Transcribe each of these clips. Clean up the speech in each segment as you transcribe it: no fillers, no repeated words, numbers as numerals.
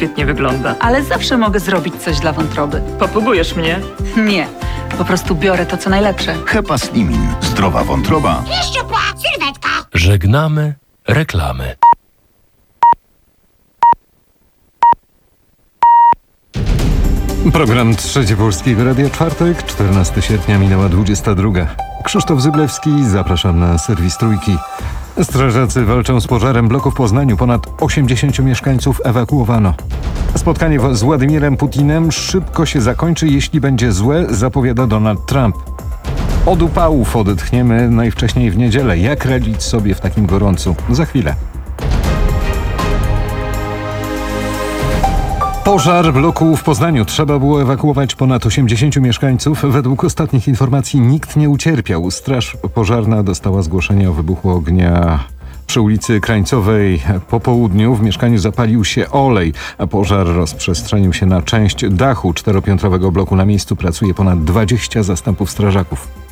świetnie wygląda. Ale zawsze mogę zrobić coś dla wątroby. Popługujesz mnie? Nie, po prostu biorę to, co najlepsze. Hepa Slimin. Zdrowa wątroba. Sylwetka. Żegnamy reklamy. Program Trzeci Polskiego Radia, czwartek, 14 sierpnia, minęła 22. Krzysztof Zyblewski, zapraszam na serwis Trójki. Strażacy walczą z pożarem bloku w Poznaniu. Ponad 80 mieszkańców ewakuowano. Spotkanie z Władimirem Putinem szybko się zakończy, jeśli będzie złe, zapowiada Donald Trump. Od upałów odetchniemy najwcześniej w niedzielę. Jak radzić sobie w takim gorącu? Za chwilę. Pożar bloku w Poznaniu. Trzeba było ewakuować ponad 80 mieszkańców. Według ostatnich informacji nikt nie ucierpiał. Straż pożarna dostała zgłoszenie o wybuchu ognia przy ulicy Krańcowej. Po południu w mieszkaniu zapalił się olej, a pożar rozprzestrzenił się na część dachu czteropiętrowego bloku. Na miejscu pracuje ponad 20 zastępów strażaków.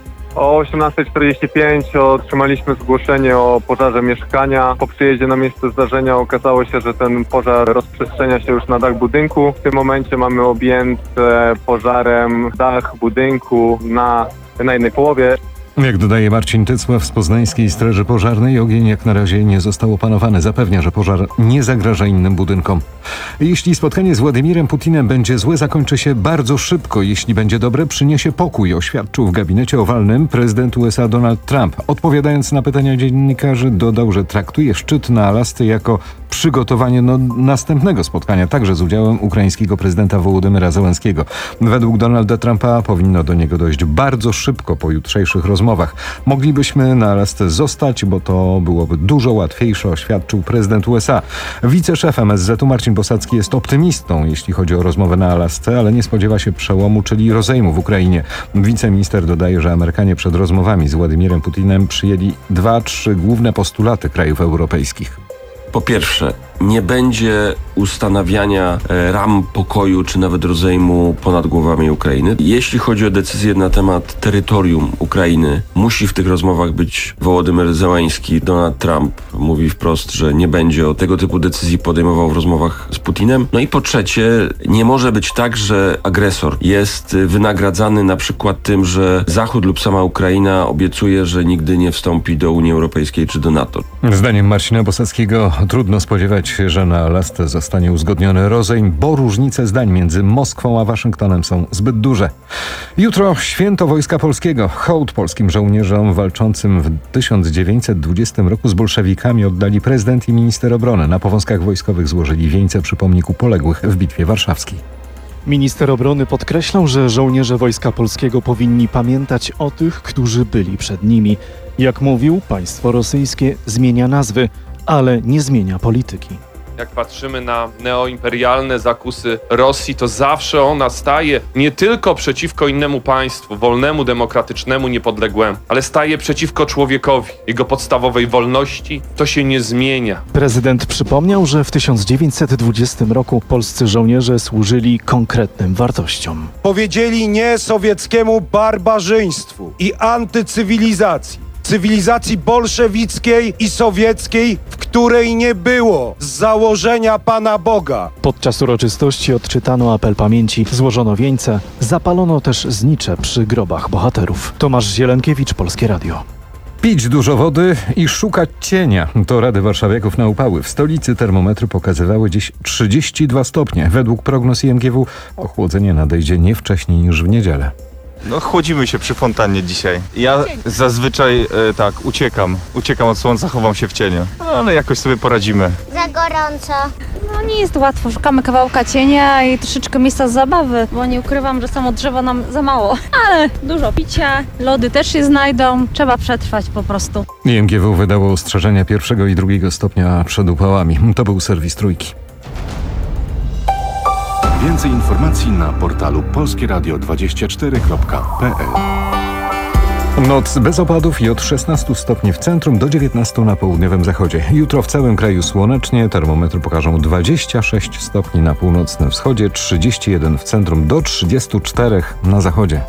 O 18:45 otrzymaliśmy zgłoszenie o pożarze mieszkania. Po przyjeździe na miejsce zdarzenia okazało się, że ten pożar rozprzestrzenia się już na dach budynku. W tym momencie mamy objęte pożarem dach budynku na jednej połowie. Jak dodaje Marcin Tycław z Poznańskiej Straży Pożarnej, ogień jak na razie nie został opanowany. Zapewnia, że pożar nie zagraża innym budynkom. Jeśli spotkanie z Władimirem Putinem będzie złe, zakończy się bardzo szybko. Jeśli będzie dobre, przyniesie pokój, oświadczył w gabinecie owalnym prezydent USA Donald Trump. Odpowiadając na pytania dziennikarzy, dodał, że traktuje szczyt na Alasce jako przygotowanie następnego spotkania, także z udziałem ukraińskiego prezydenta Wołodymyra Zełenskiego. Według Donalda Trumpa powinno do niego dojść bardzo szybko po jutrzejszych rozmowach. Moglibyśmy na Alasce zostać, bo to byłoby dużo łatwiejsze, oświadczył prezydent USA. Wiceszef MSZ-u Marcin Bosacki jest optymistą, jeśli chodzi o rozmowę na Alasce, ale nie spodziewa się przełomu, czyli rozejmu w Ukrainie. Wiceminister dodaje, że Amerykanie przed rozmowami z Władimirem Putinem przyjęli 2-3 główne postulaty krajów europejskich. Po pierwsze, nie będzie ustanawiania ram pokoju czy nawet rozejmu ponad głowami Ukrainy. Jeśli chodzi o decyzję na temat terytorium Ukrainy, musi w tych rozmowach być Wołodymyr Zełański. Donald Trump mówi wprost, że nie będzie o tego typu decyzji podejmował w rozmowach z Putinem. No i po trzecie, nie może być tak, że agresor jest wynagradzany na przykład tym, że Zachód lub sama Ukraina obiecuje, że nigdy nie wstąpi do Unii Europejskiej czy do NATO. Zdaniem Marcina Bosackiego trudno spodziewać się, że na Alasce zostanie uzgodniony rozejm, bo różnice zdań między Moskwą a Waszyngtonem są zbyt duże. Jutro święto Wojska Polskiego. Hołd polskim żołnierzom walczącym w 1920 roku z bolszewikami oddali prezydent i minister obrony. Na Powązkach Wojskowych złożyli wieńce przy pomniku poległych w Bitwie Warszawskiej. Minister obrony podkreślał, że żołnierze Wojska Polskiego powinni pamiętać o tych, którzy byli przed nimi. Jak mówił, państwo rosyjskie zmienia nazwy, ale nie zmienia polityki. Jak patrzymy na neoimperialne zakusy Rosji, to zawsze ona staje nie tylko przeciwko innemu państwu, wolnemu, demokratycznemu, niepodległemu, ale staje przeciwko człowiekowi, jego podstawowej wolności. To się nie zmienia. Prezydent przypomniał, że w 1920 roku polscy żołnierze służyli konkretnym wartościom. Powiedzieli nie sowieckiemu barbarzyństwu i antycywilizacji. Cywilizacji bolszewickiej i sowieckiej, w której nie było z założenia Pana Boga. Podczas uroczystości odczytano apel pamięci, złożono wieńce, zapalono też znicze przy grobach bohaterów. Tomasz Zielenkiewicz, Polskie Radio. Pić dużo wody i szukać cienia. To rady warszawiaków na upały. W stolicy termometry pokazywały dziś 32 stopnie. Według prognoz IMGW ochłodzenie nadejdzie nie wcześniej niż w niedzielę. No chłodzimy się przy fontannie dzisiaj. Ja zazwyczaj uciekam od słońca, chowam się w cieniu. No, ale jakoś sobie poradzimy. Za gorąco. No nie jest łatwo, szukamy kawałka cienia i troszeczkę miejsca zabawy, bo nie ukrywam, że samo drzewo nam za mało. Ale dużo picia, lody też się znajdą, trzeba przetrwać po prostu. IMGW wydało ostrzeżenia 1. i 2. stopnia przed upałami. To był serwis Trójki. Więcej informacji na portalu polskieradio24.pl. Noc bez opadów i od 16 stopni w centrum do 19 na południowym zachodzie. Jutro w całym kraju słonecznie. Termometry pokażą 26 stopni na północnym wschodzie, 31 w centrum do 34 na zachodzie.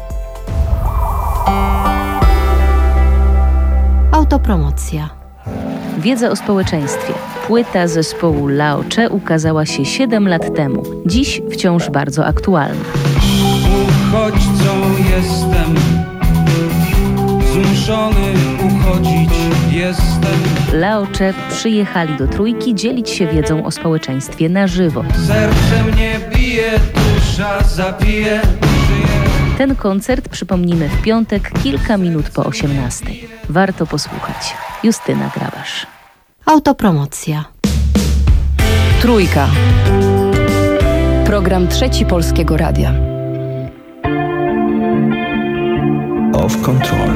Autopromocja. Wiedzę o społeczeństwie, Płyta zespołu Laocze ukazała się 7 lat temu. Dziś wciąż bardzo aktualna. Uchodźcą jestem, zmuszony uchodzić jestem. Laocze przyjechali do Trójki dzielić się wiedzą o społeczeństwie na żywo. Serce mnie bije, dusza zabije. Ten koncert przypomnimy w piątek, kilka minut po 18. Warto posłuchać. Justyna Grabasz. Autopromocja. Trójka. Program Trzeci Polskiego Radia. Off Control.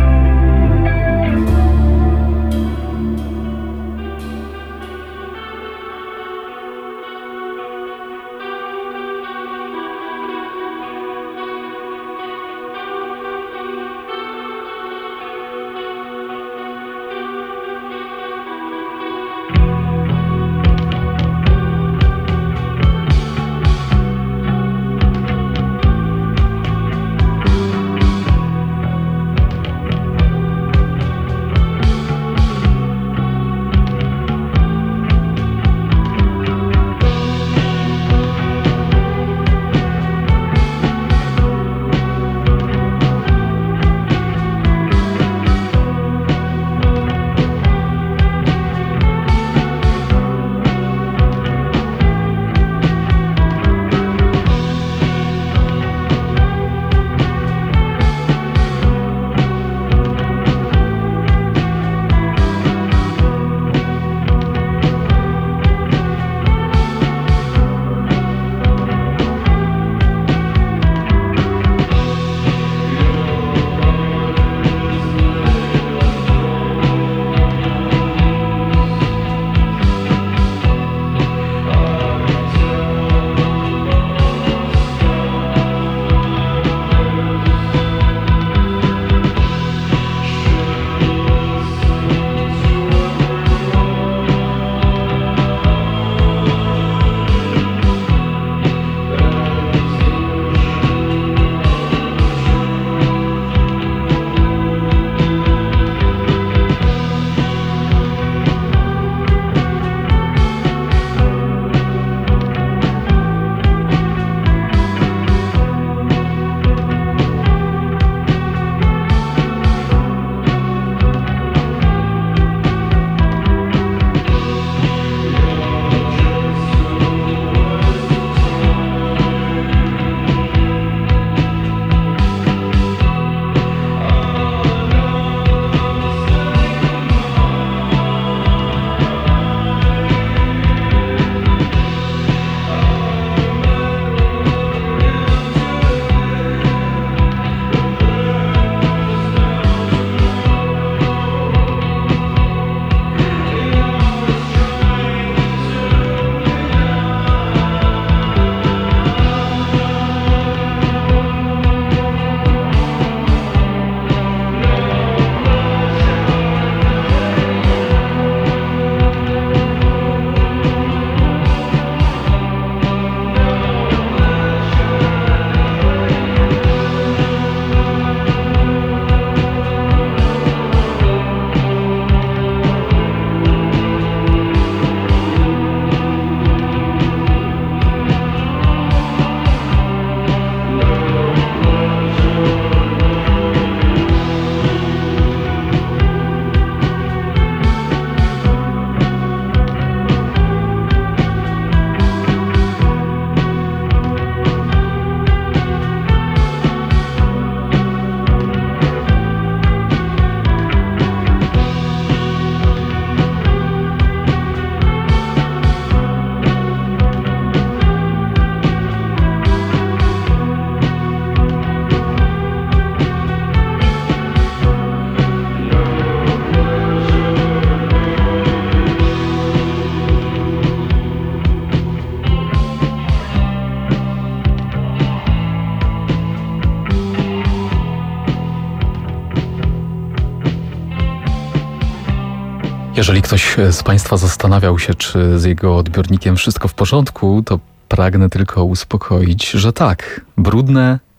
Jeżeli ktoś z Państwa zastanawiał się, czy z jego odbiornikiem wszystko w porządku, to pragnę tylko uspokoić, że tak, brudne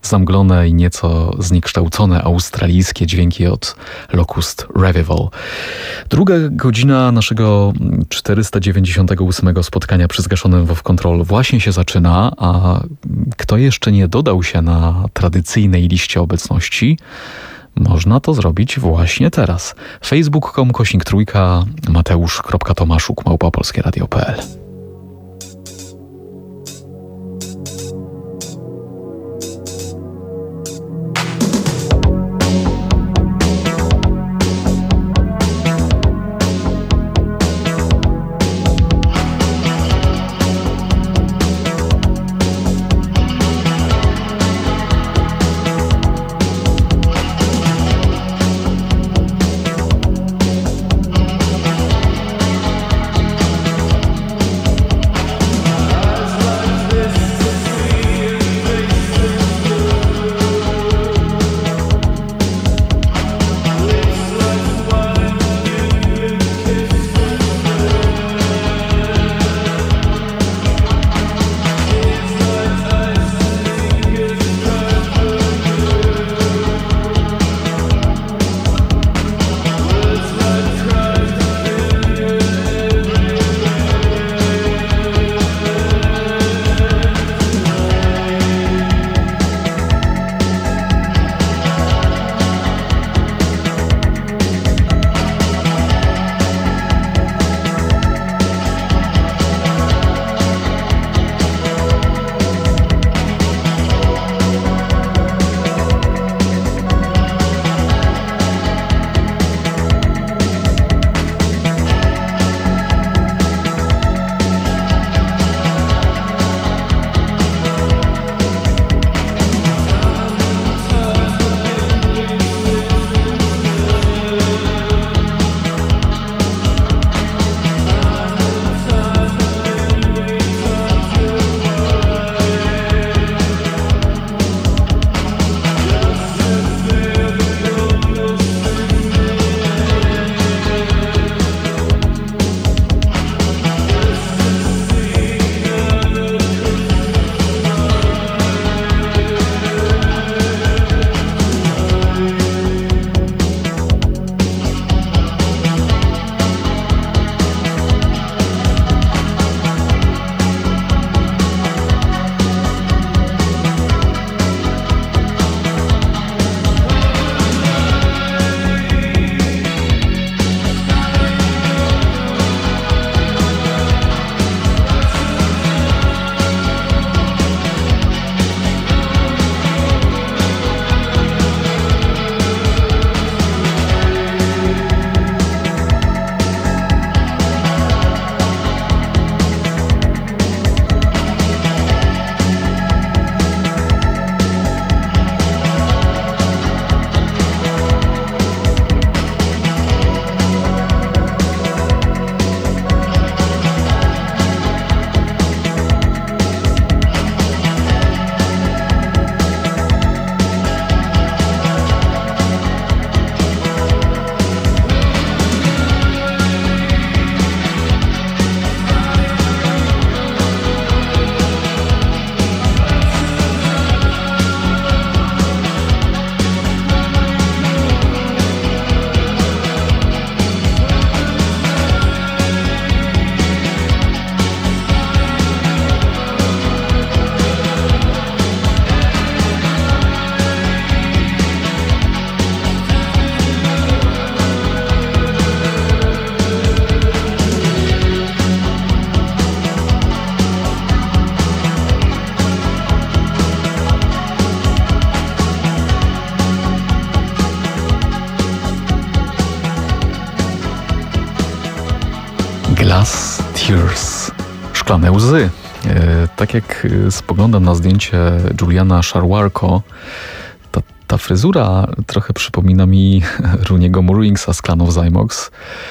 zamglone i nieco zniekształcone australijskie dźwięki od Locust Revival. Druga godzina naszego 498 spotkania przy zgaszonym Off Control właśnie się zaczyna, a kto jeszcze nie dodał się na tradycyjnej liście obecności, można to zrobić właśnie teraz. facebook.com/trójka, mateusz.tomaszuk@polskieradio.pl. Glass Tears. Szklane łzy. Tak jak spoglądam na zdjęcie Juliana Sharwarko, ta fryzura trochę przypomina mi Rooniego Mooringsa z Clan of Zymox.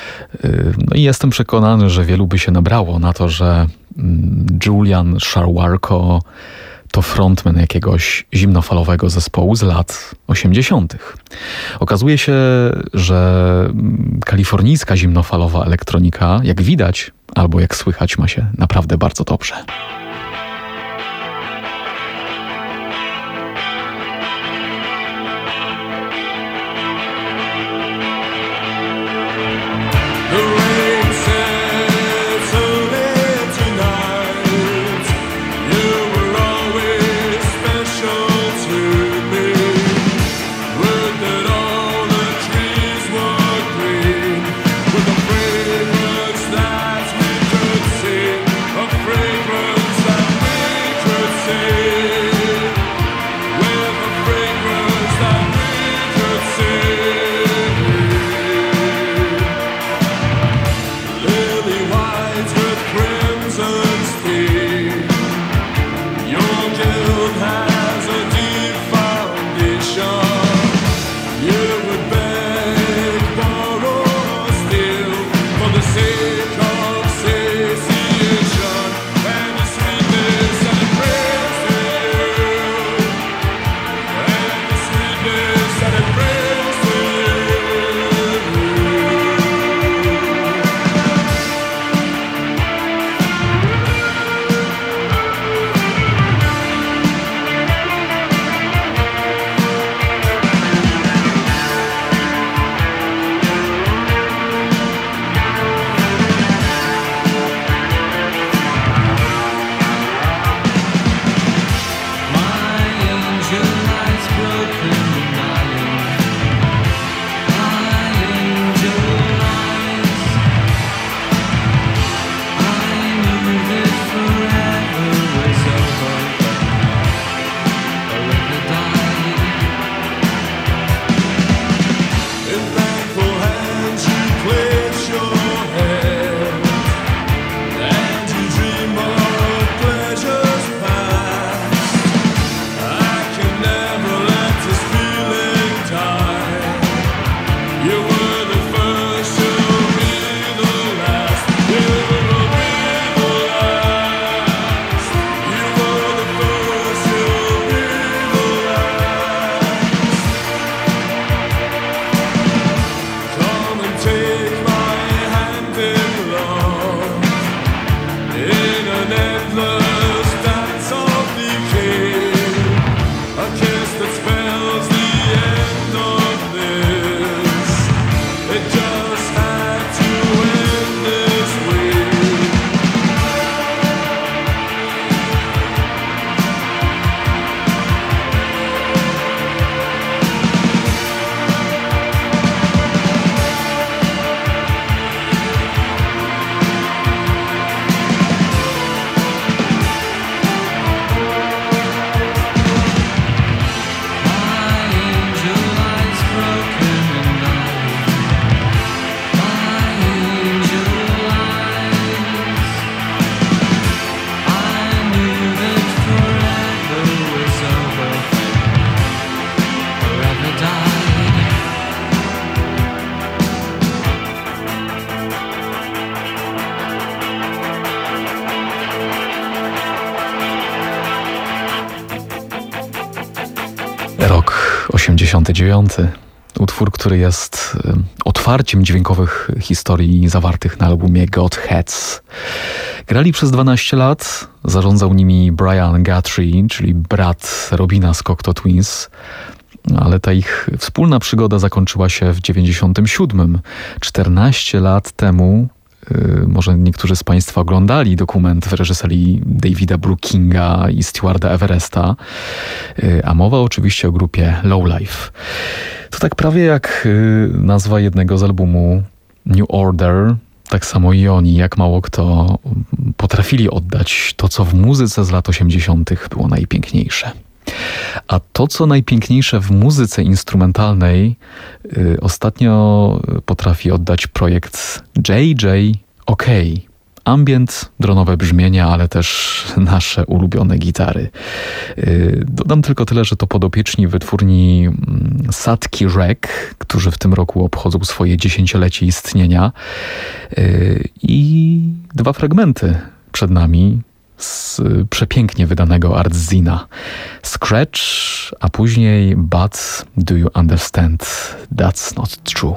No i jestem przekonany, że wielu by się nabrało na to, że Julian Sharwarko to frontman jakiegoś zimnofalowego zespołu z lat 80. Okazuje się, że kalifornijska zimnofalowa elektronika, jak widać albo jak słychać, ma się naprawdę bardzo dobrze. Rok 89. Utwór, który jest otwarciem dźwiękowych historii zawartych na albumie Godheads. Grali przez 12 lat, zarządzał nimi Brian Guthrie, czyli brat Robina z Cocteau Twins, ale ta ich wspólna przygoda zakończyła się w 97. 14 lat temu. Może niektórzy z Państwa oglądali dokument w reżyserii Davida Brookinga i Stewarda Everesta, a mowa oczywiście o grupie Lowlife. To tak prawie jak nazwa jednego z albumu New Order, tak samo i oni, jak mało kto, potrafili oddać to, co w muzyce z lat 80. było najpiękniejsze. A to, co najpiękniejsze w muzyce instrumentalnej, ostatnio potrafi oddać projekt JJ-OK. Ambient, dronowe brzmienia, ale też nasze ulubione gitary. Dodam tylko tyle, że to podopieczni wytwórni Satki Rec, którzy w tym roku obchodzą swoje 10-lecie istnienia. I 2 fragmenty przed nami z przepięknie wydanego artzina. Scratch, a później But Do You Understand That's Not True.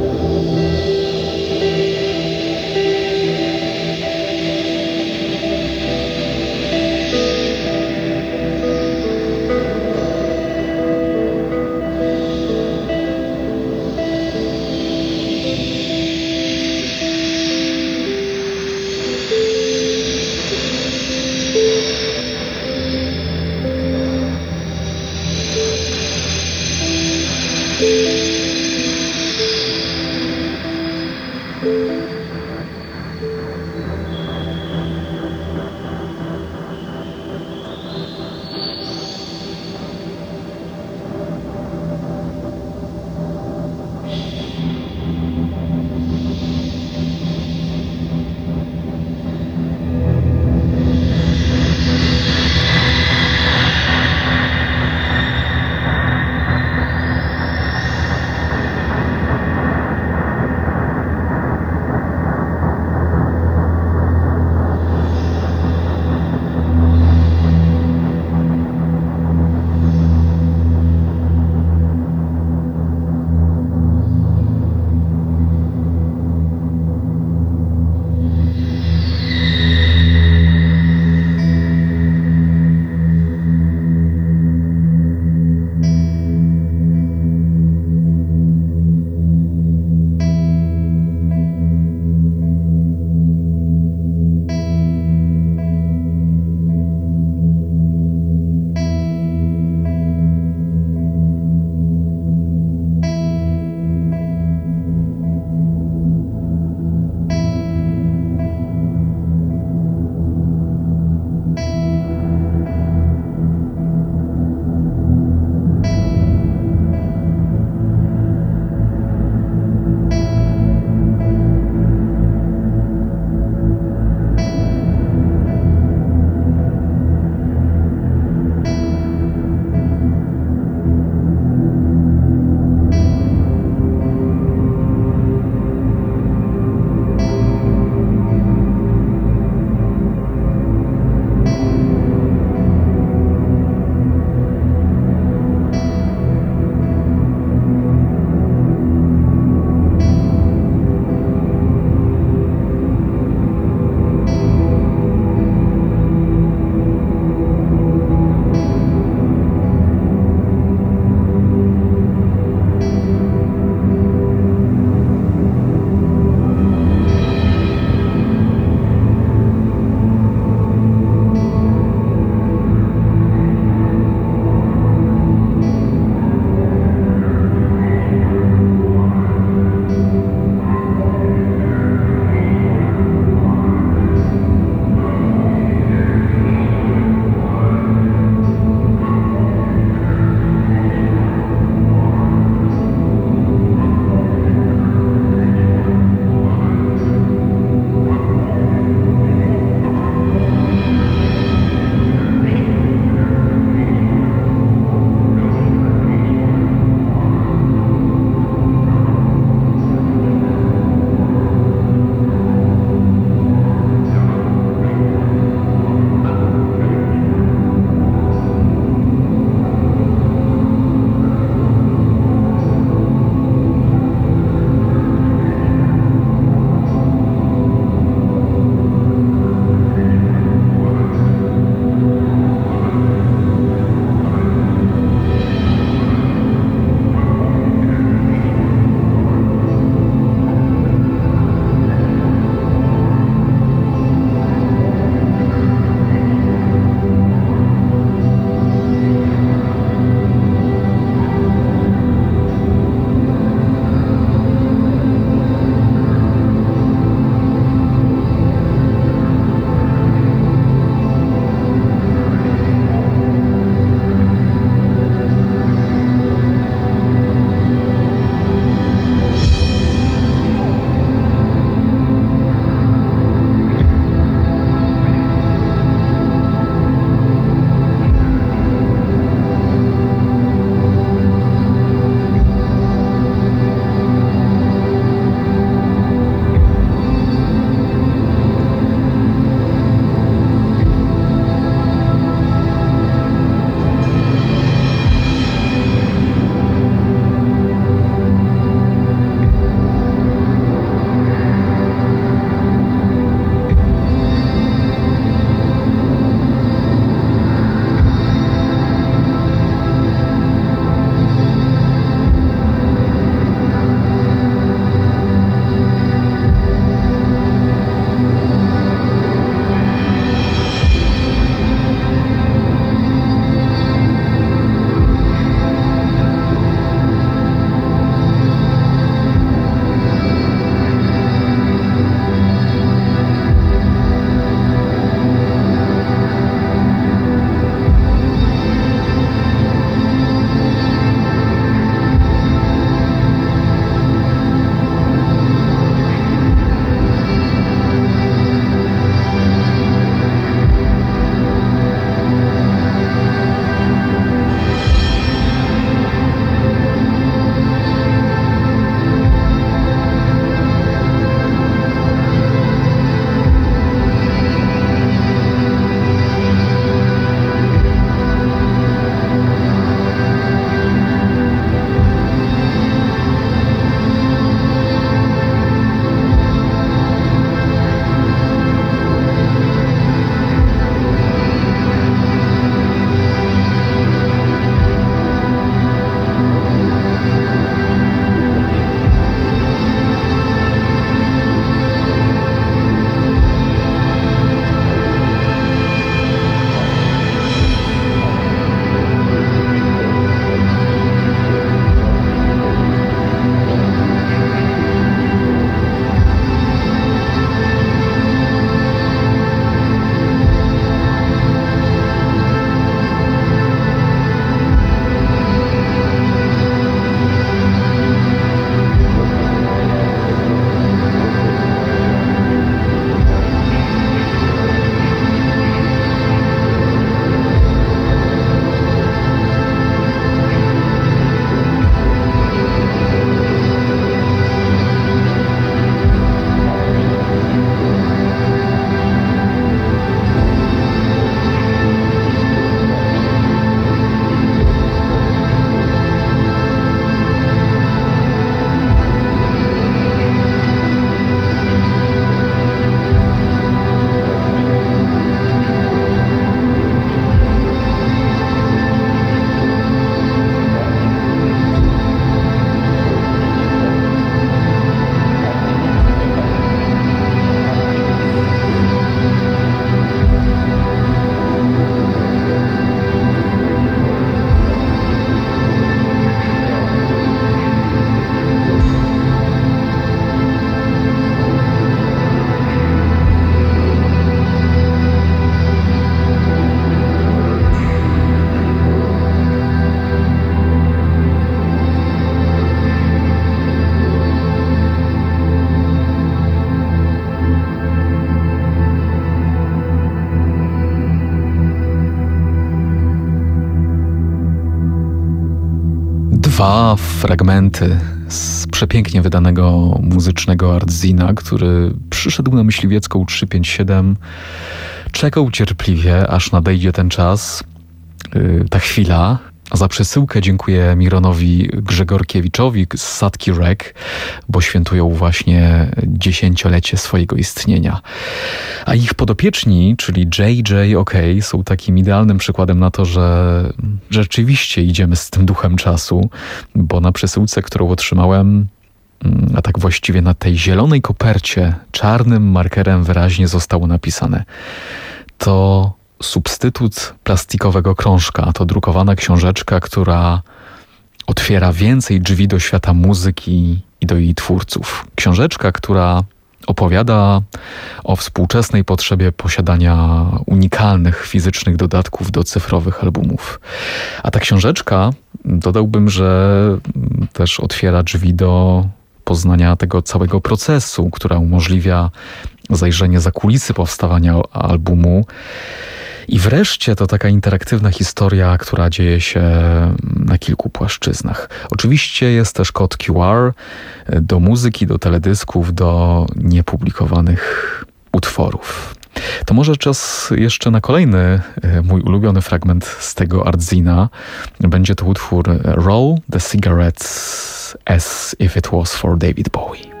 2 fragmenty z przepięknie wydanego muzycznego artzina, który przyszedł na Myśliwiecką 357. Czekał cierpliwie, aż nadejdzie ten czas, ta chwila. Za przesyłkę dziękuję Mironowi Grzegorkiewiczowi z Sadki Rec, bo świętują właśnie 10-lecie swojego istnienia. A ich podopieczni, czyli JJ są takim idealnym przykładem na to, że rzeczywiście idziemy z tym duchem czasu, bo na przesyłce, którą otrzymałem, a tak właściwie na tej zielonej kopercie, czarnym markerem wyraźnie zostało napisane: to substytut plastikowego krążka, to drukowana książeczka, która otwiera więcej drzwi do świata muzyki i do jej twórców. Książeczka, która opowiada o współczesnej potrzebie posiadania unikalnych fizycznych dodatków do cyfrowych albumów. A ta książeczka, dodałbym, że też otwiera drzwi do poznania tego całego procesu, która umożliwia zajrzenie za kulisy powstawania albumu. I wreszcie to taka interaktywna historia, która dzieje się na kilku płaszczyznach. Oczywiście jest też kod QR do muzyki, do teledysków, do niepublikowanych utworów. To może czas jeszcze na kolejny mój ulubiony fragment z tego artzina. Będzie to utwór Roll the Cigarettes as if it was for David Bowie.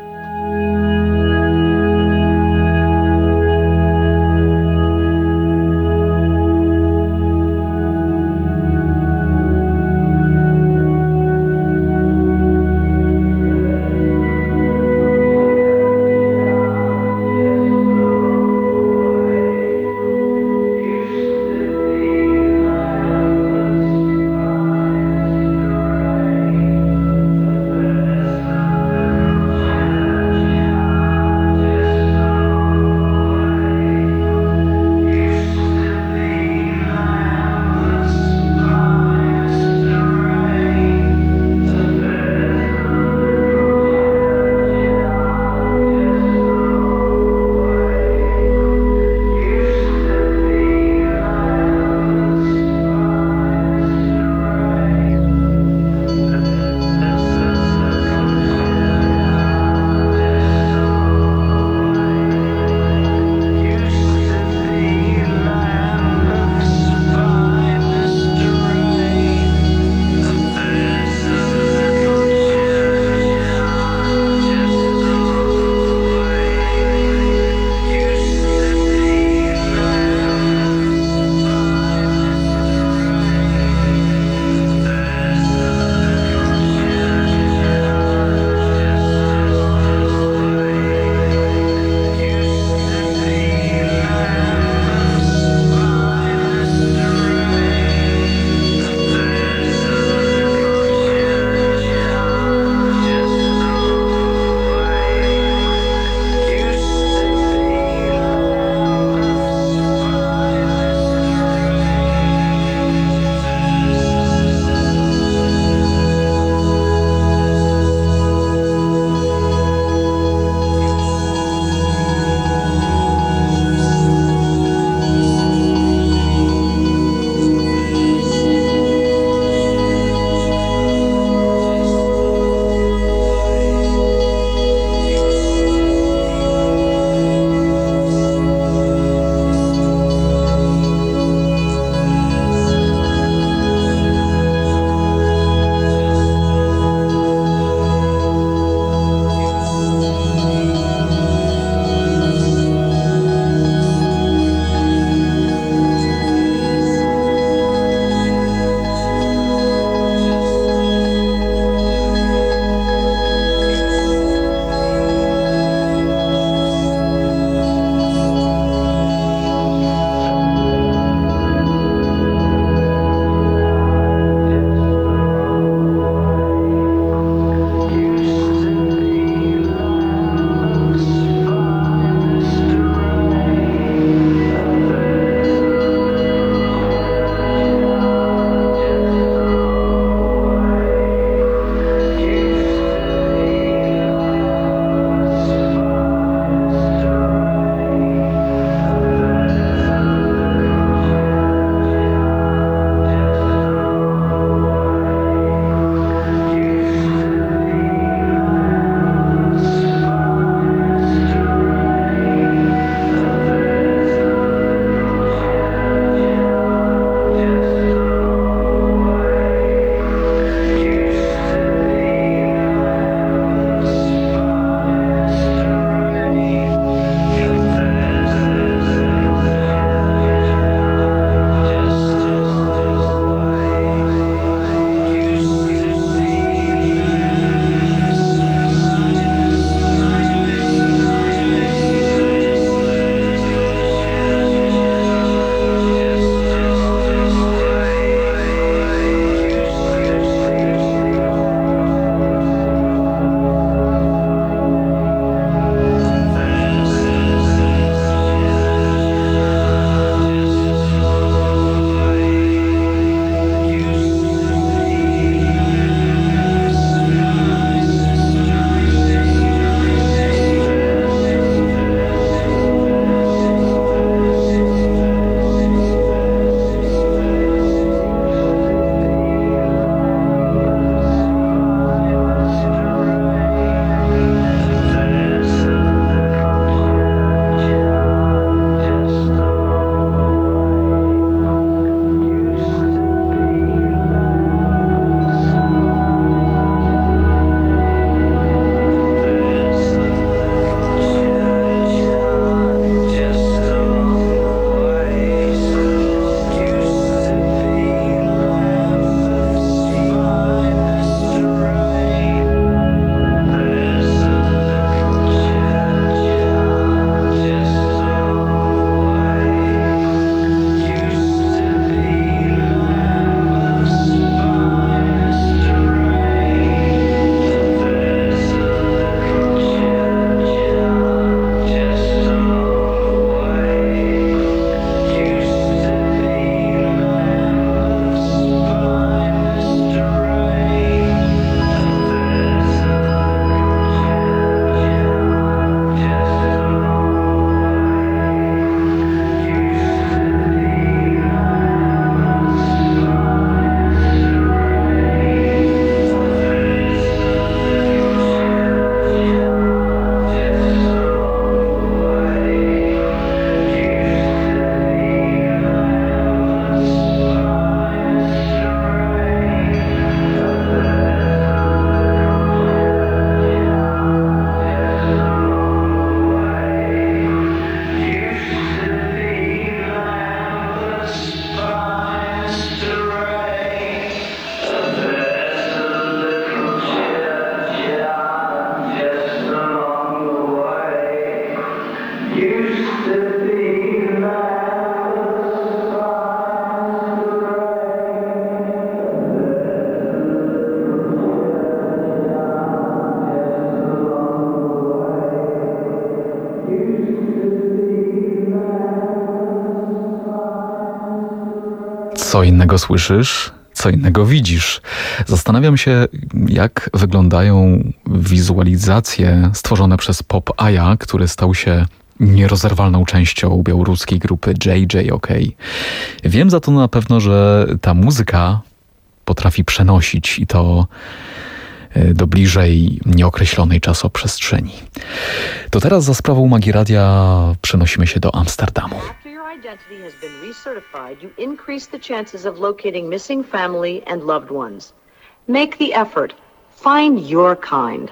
Co innego słyszysz, co innego widzisz. Zastanawiam się, jak wyglądają wizualizacje stworzone przez Pop Aja, który stał się nierozerwalną częścią białoruskiej grupy JJOK. Wiem za to na pewno, że ta muzyka potrafi przenosić i to do bliżej nieokreślonej czasoprzestrzeni. To teraz za sprawą Magii Radia przenosimy się do Amsterdamu. Identity has been recertified, you increase the chances of locating missing family and loved ones. Make the effort. Find your kind.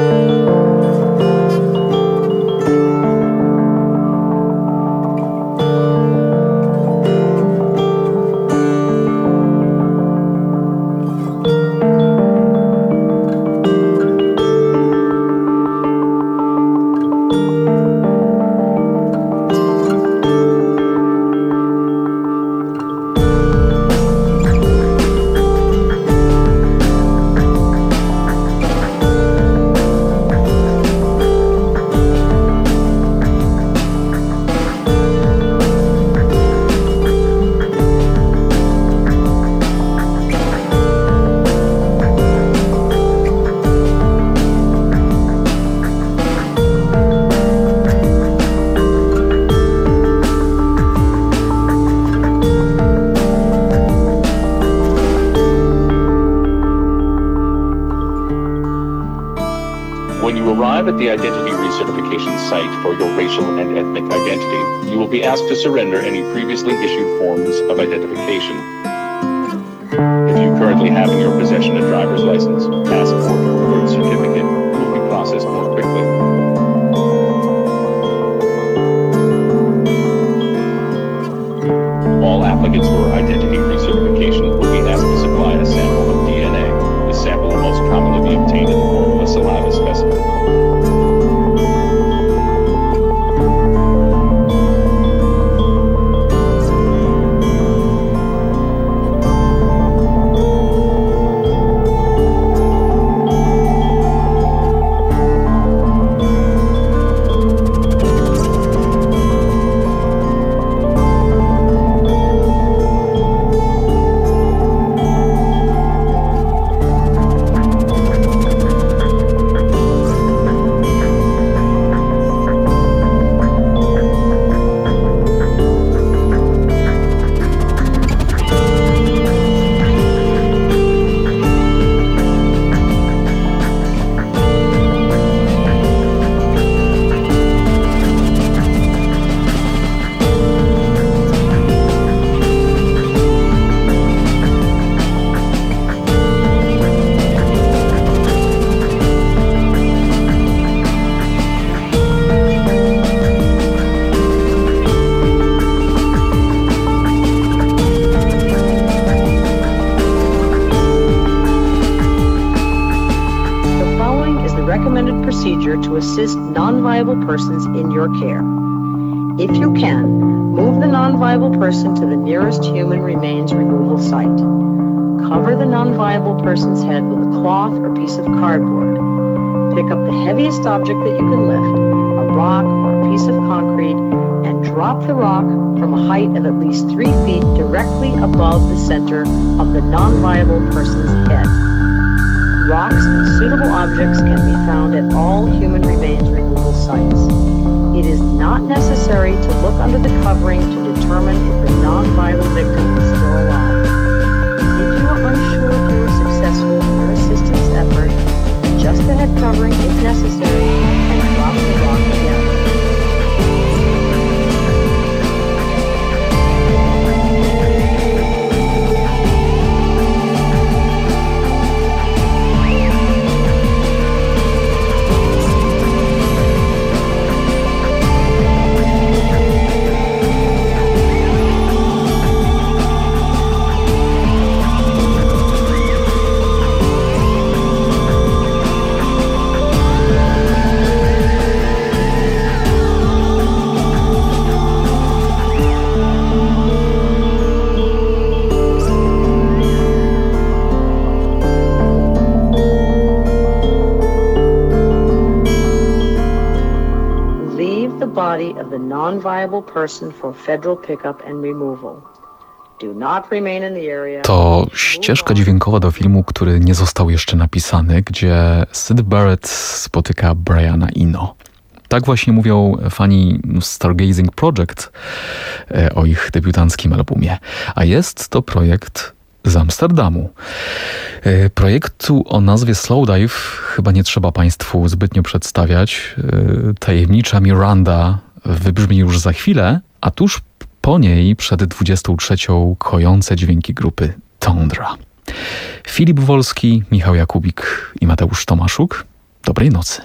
At the identity recertification site for your racial and ethnic identity, you will be asked to surrender any previously issued forms of identification. If you currently have in your possession a driver's license, passport, or birth certificate, it will be processed more quickly. All applicants for identity recertification will be asked to supply a sample of DNA. The sample will most commonly be obtained in the form of a saliva specimen. To assist non-viable persons in your care. If you can, move the non-viable person to the nearest human remains removal site. Cover the non-viable person's head with a cloth or piece of cardboard. Pick up the heaviest object that you can lift, a rock or a piece of concrete, and drop the rock from a height of at least 3 feet directly above the center of the non-viable person's head. Rocks and suitable objects can be found at all human remains removal sites. It is not necessary to look under the covering to determine if the non-violent victim is still alive. If you are unsure if you are successful in your assistance effort, adjust the head covering if necessary and drop the rock again. Body of the non-viable person for federal pickup and removal. Do not remain in the area. To ścieżka dźwiękowa do filmu, który nie został jeszcze napisany, gdzie Syd Barrett spotyka Briana Eno. Tak właśnie mówią fani Stargazing Project o ich debiutanckim albumie. A jest to projekt z Amsterdamu. Projektu o nazwie Slowdive chyba nie trzeba Państwu zbytnio przedstawiać. Tajemnicza Miranda wybrzmi już za chwilę, a tuż po niej przed 23 kojące dźwięki grupy Tundra. Filip Wolski, Michał Jakubik i Mateusz Tomaszuk. Dobrej nocy.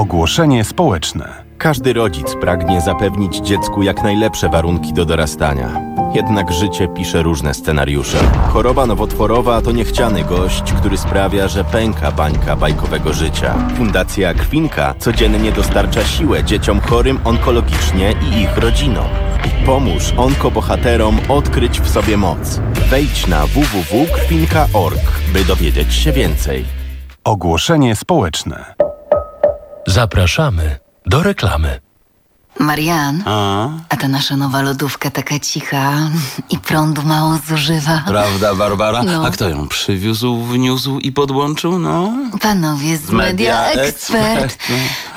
Ogłoszenie społeczne. Każdy rodzic pragnie zapewnić dziecku jak najlepsze warunki do dorastania. Jednak życie pisze różne scenariusze. Choroba nowotworowa to niechciany gość, który sprawia, że pęka bańka bajkowego życia. Fundacja Krwinka codziennie dostarcza siłę dzieciom chorym onkologicznie i ich rodzinom. Pomóż onkobohaterom odkryć w sobie moc. Wejdź na www.krwinka.org, by dowiedzieć się więcej. Ogłoszenie społeczne. Zapraszamy do reklamy. Marian, a ta nasza nowa lodówka taka cicha i prądu mało zużywa. Prawda, Barbara? No. A kto ją przywiózł, wniósł i podłączył? No? Panowie z Media Expert.